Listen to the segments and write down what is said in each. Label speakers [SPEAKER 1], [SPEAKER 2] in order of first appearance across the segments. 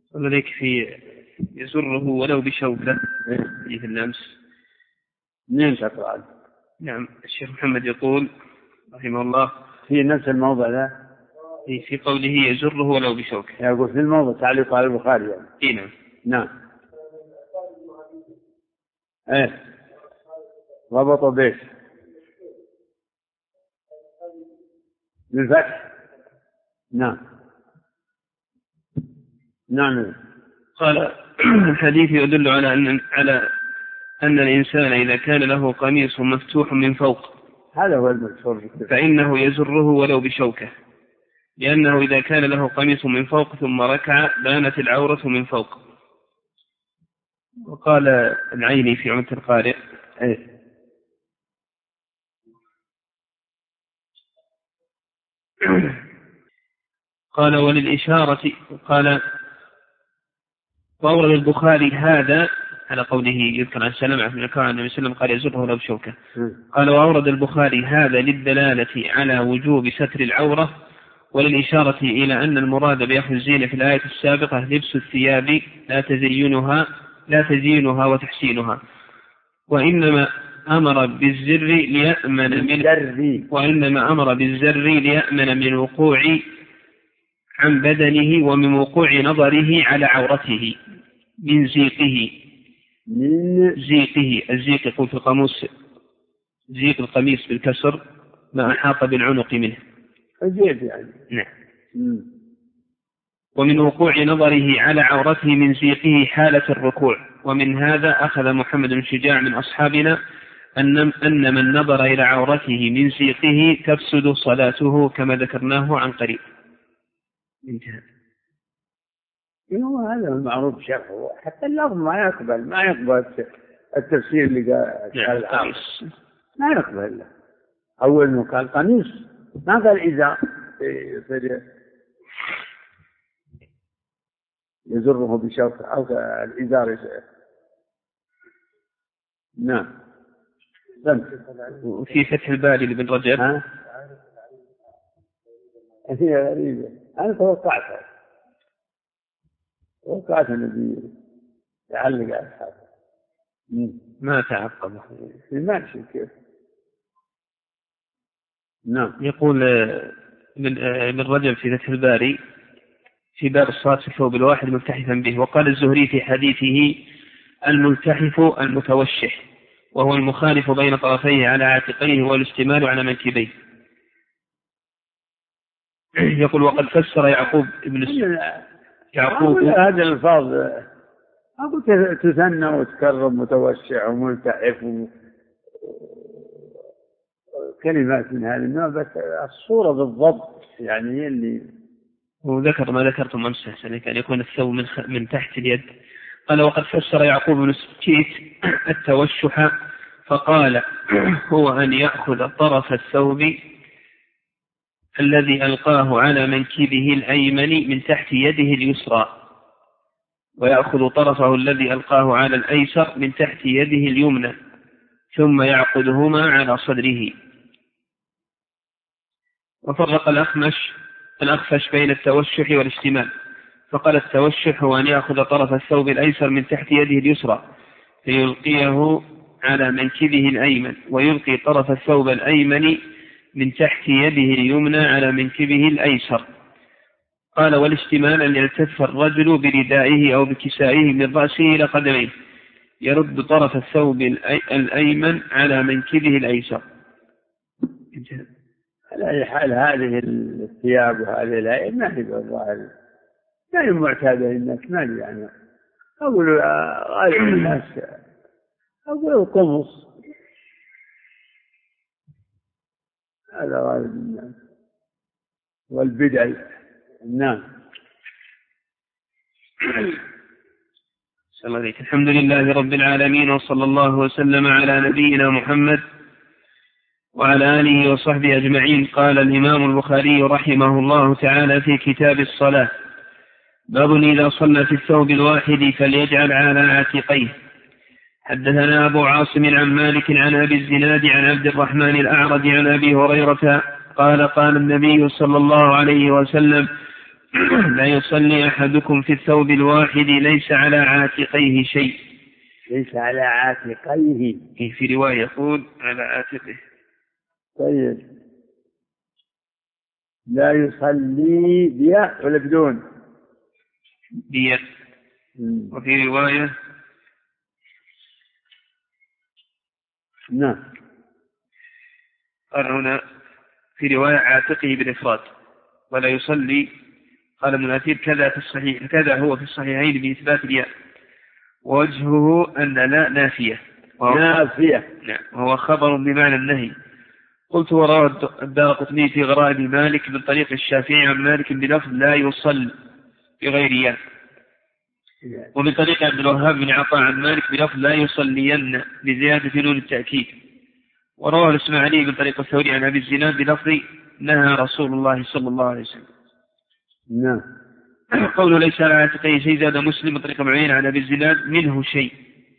[SPEAKER 1] ولذلك في يزره ولو بشوكة في اللمس.
[SPEAKER 2] منين تقرأ؟
[SPEAKER 1] نعم الشيخ محمد يقول رحمه الله
[SPEAKER 2] في نفس الموضع ذا
[SPEAKER 1] في قوله يزره ولو بشوكة،
[SPEAKER 2] يقول في الموضع تعليق على البخاري يعني.
[SPEAKER 1] إيه
[SPEAKER 2] نعم. ايه ربط بيش بالفتح. نعم نعم.
[SPEAKER 1] قال الحديث يدل على أن الإنسان إذا كان له قميص مفتوح من فوق
[SPEAKER 2] هذا هو المشهور
[SPEAKER 1] فإنه يزره ولو بشوكة، لأنه إذا كان له قميص من فوق ثم ركع بانت العورة من فوق. وقال العيني في عمدة القارئ قال وللإشارة قال وأورد البخاري هذا على قوله يذكر عن سلمة بن الأكوع النبي صلى الله عليه وسلم قال يزره ولو بشوكة. قال وأورد البخاري هذا للدلالة على وجوب ستر العورة وللإشارة إلى أن المراد بأخذ الزينة في الآية السابقة لبس الثياب لا تزيينها وتحسينها، وإنما أمر بالزر ليأمن من الوقوع عن بدنه ومن وقوع نظره على عورته من زيقه. الزيق يقول في القاموس زيق القميص بالكسر ما أحاط بالعنق منه
[SPEAKER 2] يعني.
[SPEAKER 1] نعم. ومن وقوع نظره على عورته من زيقه حالة الركوع. ومن هذا أخذ محمد بن شجاع من أصحابنا أن من نظر إلى عورته من زيقه تفسد صلاته كما ذكرناه عن قريب. انتهى.
[SPEAKER 2] هذا المعروف شرحه، حتى اللفظ ما يقبل التفسير اللي قال ما يقبل. أول ما قال قميص ما قال إذا يزره بشوكة أو الإزار. نعم.
[SPEAKER 1] وفي فتح الباري لابن رجب
[SPEAKER 2] هي غريبة. أنا توقعت النبي يعلق على هذا
[SPEAKER 1] ما تعقبه
[SPEAKER 2] ماشي كيف. نعم.
[SPEAKER 1] يقول ابن رجب في فتح الباري في باب الصلاة في الثوب الواحد ملتحفا به. وقال الزهري في حديثه الملتحف المتوشح، وهو المخالف بين طرفيه على عاتقيه والاشتمال على منكبيه. يقول وقد فسر يعقوب
[SPEAKER 2] هذا الفاظ أقول تثنى وتكرم متوشع وملتحف كلمات من هذا النوع، بس الصورة بالضبط يعني هي اللي
[SPEAKER 1] وذكر ما ذكرتم أمس أن يكون الثوب من تحت اليد. قال وقد فسر يعقوب بن سكيت التوشح فقال هو أن يأخذ طرف الثوب الذي ألقاه على منكبه الأيمن من تحت يده اليسرى، ويأخذ طرفه الذي ألقاه على الأيسر من تحت يده اليمنى، ثم يعقدهما على صدره. وفرق الأخفش بين التوشح والاشتمال، فقال التوشح هو أن يأخذ طرف الثوب الأيسر من تحت يده اليسرى فيلقيه على منكبه الأيمن، ويلقي طرف الثوب الأيمن من تحت يده اليمنى على منكبه الأيسر. قال والاشتمال أن يلتف الرجل بردائه أو بكسائه من رأسه إلى قدميه يرد طرف الثوب الأيمن على منكبه الأيسر.
[SPEAKER 2] على أي حال هذه الثياب وهذه الهيئة ما هي بالظاهر ما هي معتادة الناس، ما هي يعني أقول غالب الناس أقول القمص هذا غالب الناس والبدع. نعم.
[SPEAKER 1] الحمد لله رب العالمين، وصلى الله وسلم على نبينا محمد وعلى آله وصحبه أجمعين. قال الإمام البخاري رحمه الله تعالى في كتاب الصلاة: باب إذا صلى في الثوب الواحد فليجعل على عاتقيه. حدثنا أبو عاصم عن مالك عن أبي الزناد عن عبد الرحمن الأعرج عن أبي هريرة قال قال النبي صلى الله عليه وسلم: لا يصلي أحدكم في الثوب الواحد ليس على عاتقيه شيء.
[SPEAKER 2] ليس على عاتقيه،
[SPEAKER 1] في رواية يقول على عاتقه.
[SPEAKER 2] طيب لا يصلي بياء ولا بدون؟
[SPEAKER 1] بياء. وفي رواية
[SPEAKER 2] نعم
[SPEAKER 1] قال هنا في رواية عاتقه بالإفراد. ولا يصلي قال ابن الأثير كذا في الصحيح، كذا هو في الصحيحين بإثبات الياء، ووجهه أن لا نافية، وهو خبر بمعنى النهي. قلت وروى الدارقطني في غرائب مالك من طريق الشافعي عن مالك بلفظ لا يصل بغير ياء، ومن طريق عبد الوهاب بن عطاء عن مالك بلفظ لا يصلين بزيادة نون التأكيد. وروى الإسماعيلي من طريق الثوري عن أبي الزناد بلفظ نهى رسول الله صلى الله عليه وسلم.
[SPEAKER 2] نعم.
[SPEAKER 1] قوله ليس على عاتقيه شيء زاد مسلم من طريق معين عن أبي الزناد منه شيء.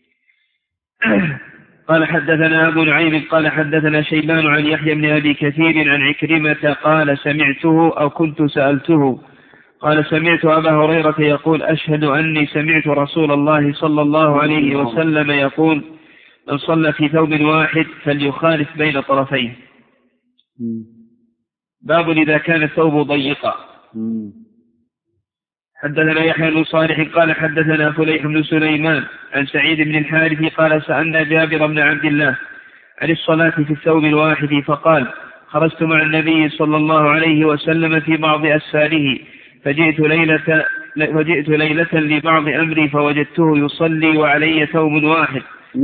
[SPEAKER 1] قال حدثنا أبو نعيم قال حدثنا شيبان عن يحيى بن أبي كثير عن عكرمة قال سمعته أو كنت سألته قال سمعت أبا هريرة يقول أشهد أني سمعت رسول الله صلى الله عليه وسلم يقول من صلى في ثوب واحد فليخالف بين طرفيه. باب إذا كان الثوب ضيقا. حدثنا يحيى بن صالح قال حدثنا فليح بن سليمان عن سعيد بن الحارث قال سألنا جابر بن عبد الله عن الصلاة في الثوب الواحد فقال خرجت مع النبي صلى الله عليه وسلم في بعض أسفاره فجئت ليلة لبعض أمري فوجدته يصلي وعلي ثوب واحد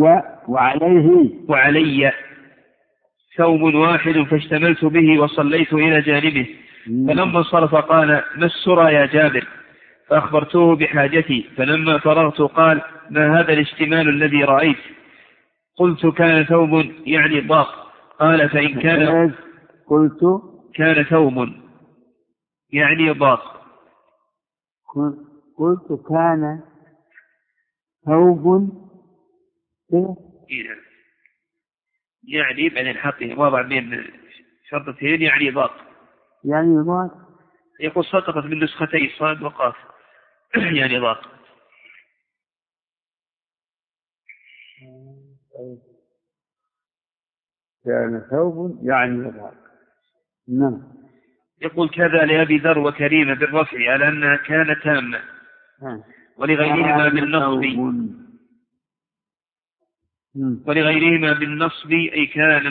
[SPEAKER 1] وعلي ثوب واحد فاشتملت به وصليت إلى جانبه. فلما انصرف قال ما السرى يا جابر؟ فأخبرته بحاجتي. فلما فرغت قال ما هذا الاشتمال الذي رأيت؟ قلت كان ثوب يعني ضاق. قال فإن كان كان ثوب يعني ضاق.
[SPEAKER 2] قلت كان ثوب
[SPEAKER 1] يعني بعدين حطه وضع بين شرطتين يعني ضاق. يقول سقطت من نسختي صاد وقاف يعني ضاق.
[SPEAKER 2] كان ثوب يعني ضاق. نعم.
[SPEAKER 1] يقول كذا لأبي ذر وكريمة بالرفع على أنها كانت تامة ولغيرهما بالنصب أي كان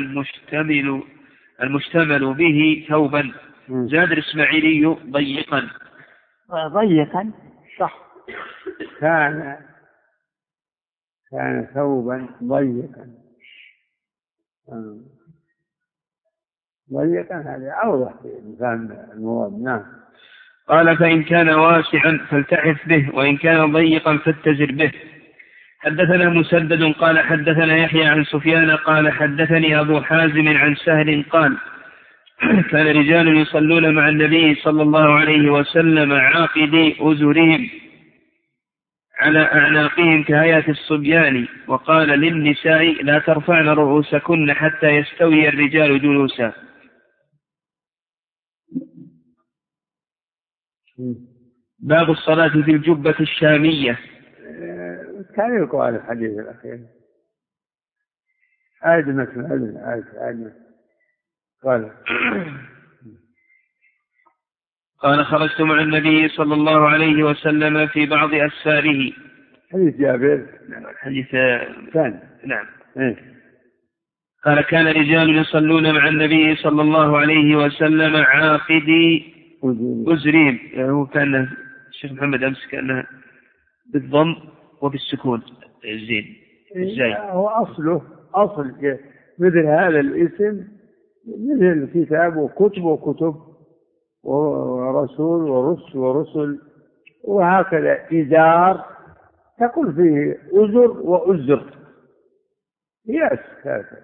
[SPEAKER 1] المشتمل به ثوبا. زاد الإسماعيلي ضيقا
[SPEAKER 2] صح. كان ثوبا ضيقا هذا أوضح في مثال المواد. نعم.
[SPEAKER 1] قال فإن كان واسعا فالتحف به وإن كان ضيقا فاتزر به. حدثنا مسدد قال حدثنا يحيى عن سفيان قال حدثني أبو حازم عن سهل قال كان رجال يصلون مع النبي صلى الله عليه وسلم عاقدي أزرهم على أعناقهم كهيئة الصبيان وقال للنساء لا ترفعن رؤوسكن حتى يستوي الرجال جلوسا. باب الصلاة في الجبة الشامية.
[SPEAKER 2] كان يقال الحديث الأخير
[SPEAKER 1] قال خرجت مع النبي صلى الله عليه وسلم في بعض أسفاره.
[SPEAKER 2] حديث جابر.
[SPEAKER 1] حديث ثاني. نعم. قال كان رجال يصلون مع النبي صلى الله عليه وسلم عاقدي أزرهم. يعني هو كان الشيخ محمد أمس كأنها بالضم وبالسكون الزين ازاي.
[SPEAKER 2] هو أصل مثل هذا الاسم مثل كتاب وكتب ورسول ورسل وهكذا إزار تقول فيه أزر وأزر ياس هذا.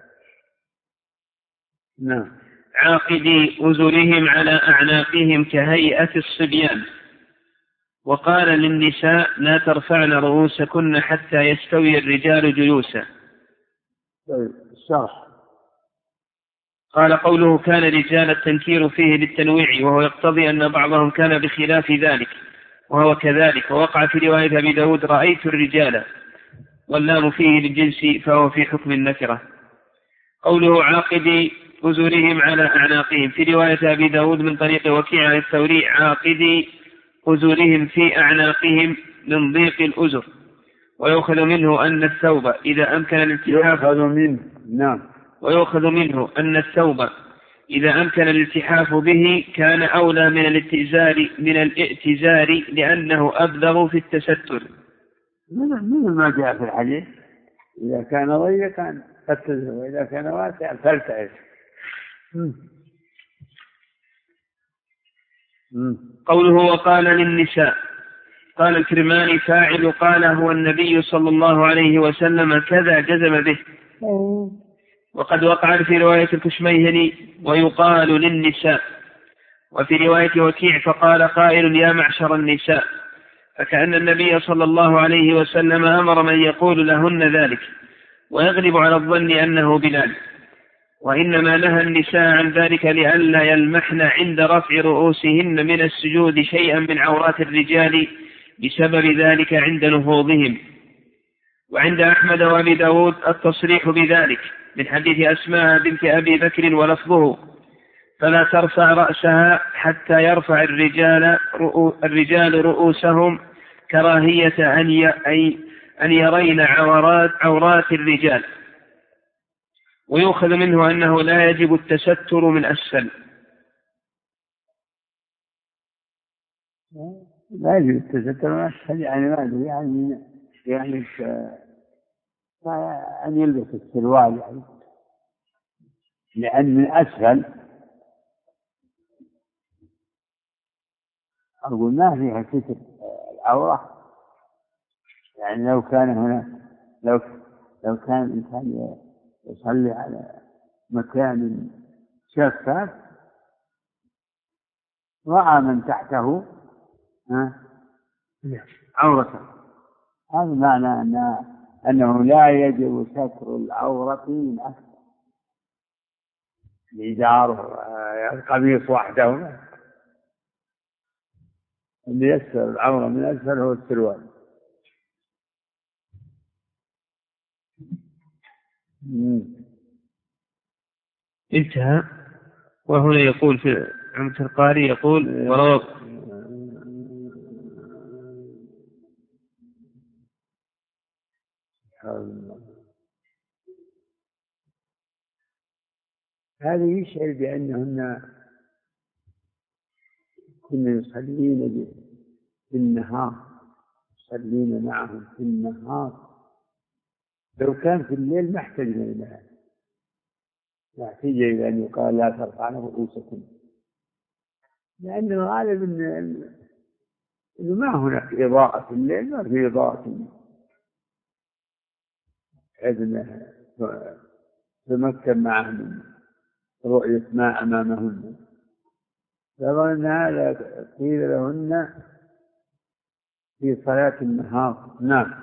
[SPEAKER 2] نعم.
[SPEAKER 1] عاقدي أزرهم على أعناقهم كهيئة الصبيان وقال للنساء لا ترفعن رؤوسكن حتى يستوي الرجال جلوسا.
[SPEAKER 2] الشرح
[SPEAKER 1] قال قوله كان رجال التنكير فيه للتنويع، وهو يقتضي أن بعضهم كان بخلاف ذلك وهو كذلك. ووقع في رواية أبي داود رأيت الرجال، واللام فيه للجنس فهو في حكم النكرة. قوله عاقدي أزرهم على أعناقهم، في رواية أبي داود من طريق وكيع عن الثوري عاقدي أزرهم في أعناقهم من ضيق الأزر. ويؤخذ منه أن الثوب إذا أمكن الالتحاف ويؤخذ منه أن الثوب إذا أمكن الالتحاف به كان أولى من الائتزار لأنه أبلغ في التستر.
[SPEAKER 2] من ما جاء في الحديث إذا كان ضيقا فاتزر وإذا كان واسعا فالتعس.
[SPEAKER 1] قوله وقال للنساء، قال الكرماني فاعل قال هو النبي صلى الله عليه وسلم كذا جزم به. وقد وقع في رواية الكشميهني ويقال للنساء، وفي رواية وكيع فقال قائل يا معشر النساء، فكأن النبي صلى الله عليه وسلم أمر من يقول لهن ذلك، ويغلب على الظن أنه بلال، وإنما نهى النساء عن ذلك لئلا يلمحن عند رفع رؤوسهن من السجود شيئا من عورات الرجال بسبب ذلك عند نهوضهم. وعند أحمد وأبي داود التصريح بذلك من حديث أسماء بنت أبي بكر ولفظه فلا ترفع رأسها حتى يرفع الرجال رؤوسهم كراهية أن يرين عورات الرجال. ويؤخذ منه أنه لا يجب التستر من أسفل.
[SPEAKER 2] لا يجب التستر من أسفل يعني ما أدري يعني أن يلبس السروال يعني، لأن من أسفل أقول ما فيها ستر العورة. يعني لو كان هنا لو كان الإنسان يصلي على مكان شفاف رأى من تحته عورته، هذا معنى أنه لا يجب ستر العورة من أسفل. الإزار القميص وحده، اللي يستر العورة من أسفل هو السروال.
[SPEAKER 1] انتهى. وهنا يقول في عمدة القاري يقول وروى
[SPEAKER 2] هذا يشعر بأنهن كنا يصلين في النهار، يصلين معهم في النهار. لو كان في الليل ما احتجنا إلى هذا، لا احتج إلى أن يقال لا ترفعن رؤوسكم، لأن الغالب إنه ما هناك إضاءة في الليل، ما في إضاءة إذن تمكن معه من رؤية ما أمامهن. فظن هذا قيل لهن في صلاة النهار. نعم.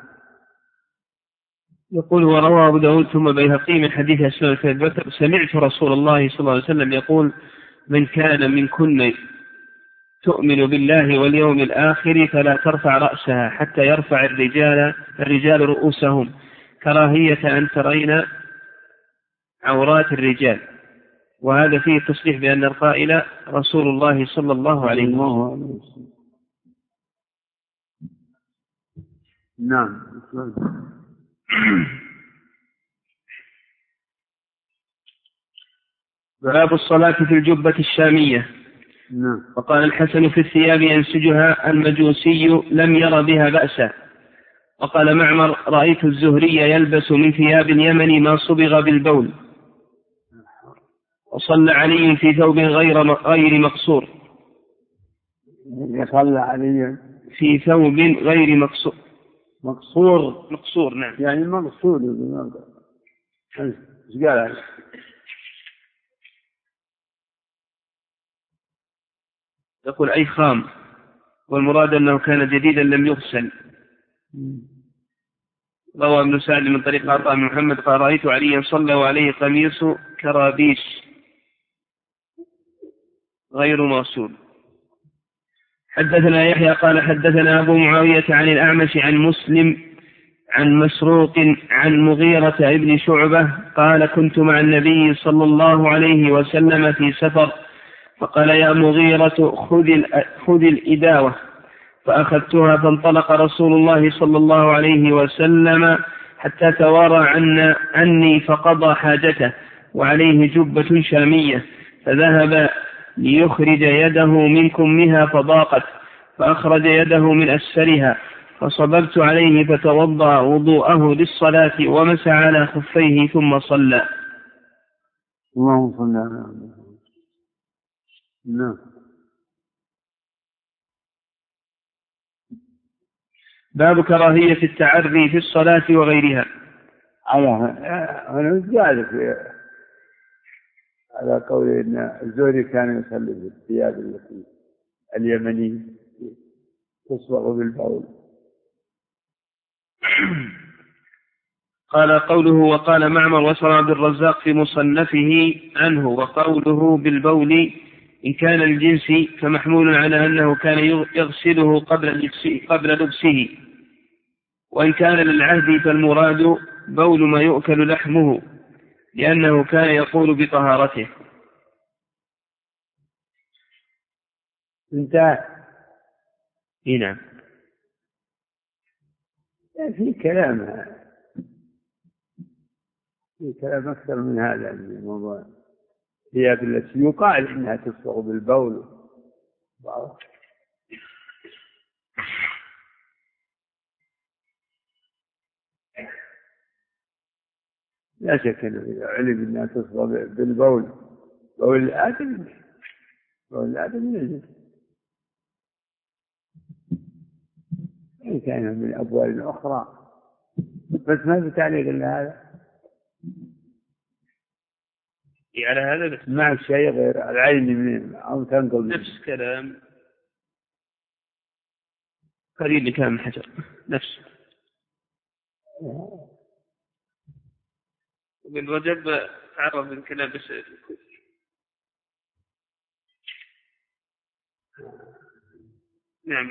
[SPEAKER 1] يقول وروى أبو داود ثم بيهقي من حديث أسماء بنت أبي بكر سمعت رسول الله صلى الله عليه وسلم يقول من كان منكن تؤمن بالله واليوم الآخر فلا ترفع رأسها حتى يرفع الرجال رؤوسهم كراهية أن ترين عورات الرجال. وهذا فيه تصريح بأن القائل رسول الله صلى الله عليه وسلم.
[SPEAKER 2] نعم.
[SPEAKER 1] باب الصلاة في الجبة الشامية.
[SPEAKER 2] نعم.
[SPEAKER 1] وقال الحسن في الثياب ينسجها المجوسي لم ير بها بأسا. وقال معمر رأيت الزهري يلبس من ثياب اليمن ما صبغ بالبول. وصلى علي في ثوب غير مقصور.
[SPEAKER 2] صلى علي
[SPEAKER 1] في ثوب غير مقصور. مقصور نعم.
[SPEAKER 2] يعني مقصود. ايش قال؟
[SPEAKER 1] يقول أي خام، والمراد أنه كان جديدا لم يغسل. روى ابن سعد من طريق عطاء بن محمد قال رأيت عليا صلى وعليه قميص كرابيس غير موصول. حدثنا يحيى قال حدثنا أبو معاوية عن الأعمش عن مسلم عن مسروق عن مغيرة ابن شعبة قال كنت مع النبي صلى الله عليه وسلم في سفر فقال يا مغيرة خذ الإداوة فأخذتها فانطلق رسول الله صلى الله عليه وسلم حتى توارى عني فقضى حاجته وعليه جبة شامية فذهب ليخرج يده من كمها فضاقت فأخرج يده من أسفلها فصببت عليه فتوضأ وضوءه للصلاة ومسح على خفيه ثم صلى.
[SPEAKER 2] اللهم صل على محمد. نعم.
[SPEAKER 1] باب كراهية التعري في الصلاة وغيرها.
[SPEAKER 2] أنا ذلك على قول إن الزهري كان يصلي بالثياب التي اليمنية تصبغ بالبول.
[SPEAKER 1] قال قوله وقال معمر وسر عبد الرزاق في مصنفه عنه وقوله بالبول إن كان الجنس فمحمول على أنه كان يغسله قبل لبسه وإن كان للعهد فالمراد بول ما يؤكل لحمه لأنه كان يقول بطهارته.
[SPEAKER 2] انتهى.
[SPEAKER 1] نعم.
[SPEAKER 2] في كلام أكثر من هذا الموضوع. هي التي يقال إنها تصبغ بالبول. لا شك أنه إذا علم أنها تصبغ بالبول بول الآدم يجب إن كان من أبوال أخرى بس ما في تعليق إلا هذا.
[SPEAKER 1] على هذا بس
[SPEAKER 2] ما في شيء غير العين من أو تنقل
[SPEAKER 1] نفس كلام قريب لكلام الحجر نفس بالوجب تعرف من كلام بس نعم.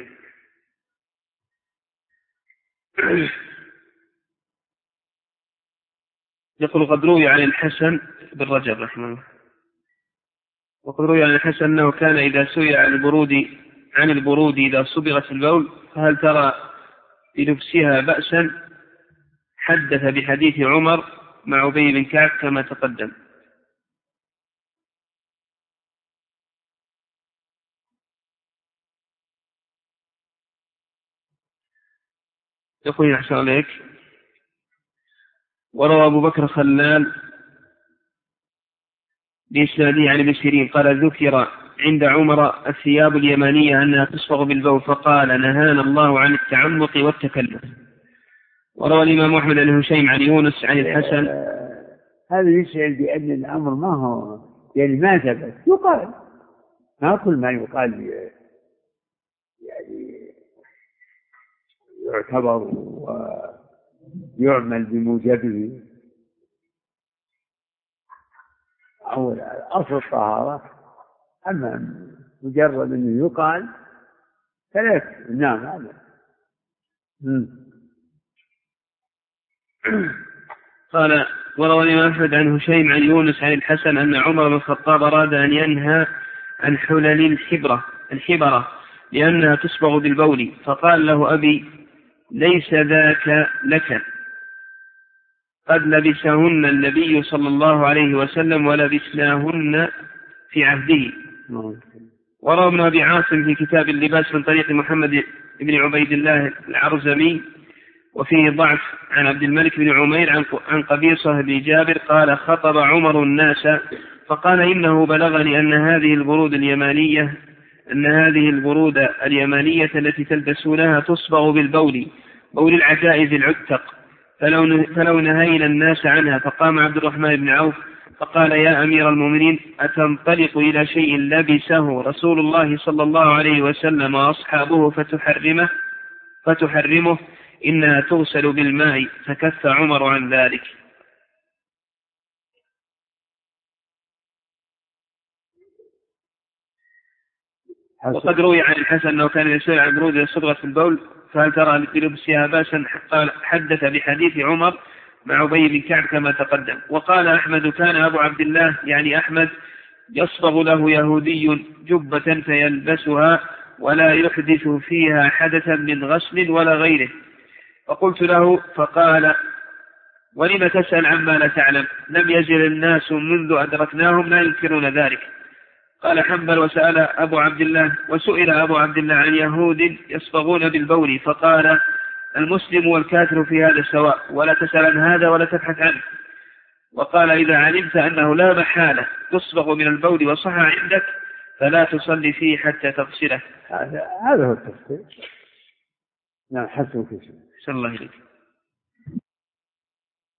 [SPEAKER 1] يقول قد روي عن الحسن بن رجب رحمه الله وقد روي عن الحسن أنه كان إذا سئل عن البرود إذا صبغت البول فهل ترى بلبسها بأسا حدث بحديث عمر مع أبي بن كعب كما تقدم. يقول أحسن عليك وروى أبو بكر خلال بإسناده عن ابن سيرين قال ذكر عند عمر الثياب اليمانية أنها تصبغ بالبول فقال نهانا الله عن التعمق والتكلف. وروى الإمام أحمد بن هشيم عن يونس عن الحسن.
[SPEAKER 2] هذا يشعر بأن الأمر ما هو يعني ما ثبت يقال ما كل ما يقال يعني يعتبر ويعمل بموجبه. أول أصل الطهارة أما مجرد أنه يقال فليك. نعم هذا.
[SPEAKER 1] قال وروى الإمام أحمد عن هشيم عن يونس عن الحسن أن عمر بن الخطاب أراد أن ينهى عن حلل الحبرة لأنها تصبغ بالبول فقال له أبي ليس ذاك لك قد لبسهن النبي صلى الله عليه وسلم ولبسناهن في عهده. وروى ابن أبي عاصم في كتاب اللباس من طريق محمد بن عبيد الله العرزمي وفيه ضعف عن عبد الملك بن عمير عن قبيصة بن جابر قال خطب عمر الناس فقال إنه بلغني أن هذه البرود اليمانية التي تلبسونها تصبغ بالبول بول العجائز العتق فلو نهينا الناس عنها. فقام عبد الرحمن بن عوف فقال يا أمير المؤمنين أتنطلق إلى شيء لبسه رسول الله صلى الله عليه وسلم وأصحابه فتحرمه إنها تغسل بالماء. فكف عمر عن ذلك. وقد روي عن الحسن أنه كان يسأل عن برود الصبغة في البول فهل ترى لبسها باسا؟ قال حدث بحديث عمر مع أبي بن كعب كما تقدم. وقال أحمد كان أبو عبد الله يعني أحمد يصبغ له يهودي جبة فيلبسها ولا يحدث فيها حدثا من غسل ولا غيره. فقلت له فقال ولم تسأل عما لا تعلم؟ لم يزل الناس منذ أدركناهم لا ينكرون ذلك. قال حنبل وسئل أبو عبد الله عن يهود يصبغون بالبول فقال المسلم والكافر في هذا سواء ولا تسأل عن هذا ولا تبحث عنه. وقال إذا علمت أنه لا محالة تصبغ من البول وصح عندك فلا تصلي فيه حتى تغسله.
[SPEAKER 2] هذا هو التفسير. نعم حسن في شيء.
[SPEAKER 1] صلى الله عليه وسلم.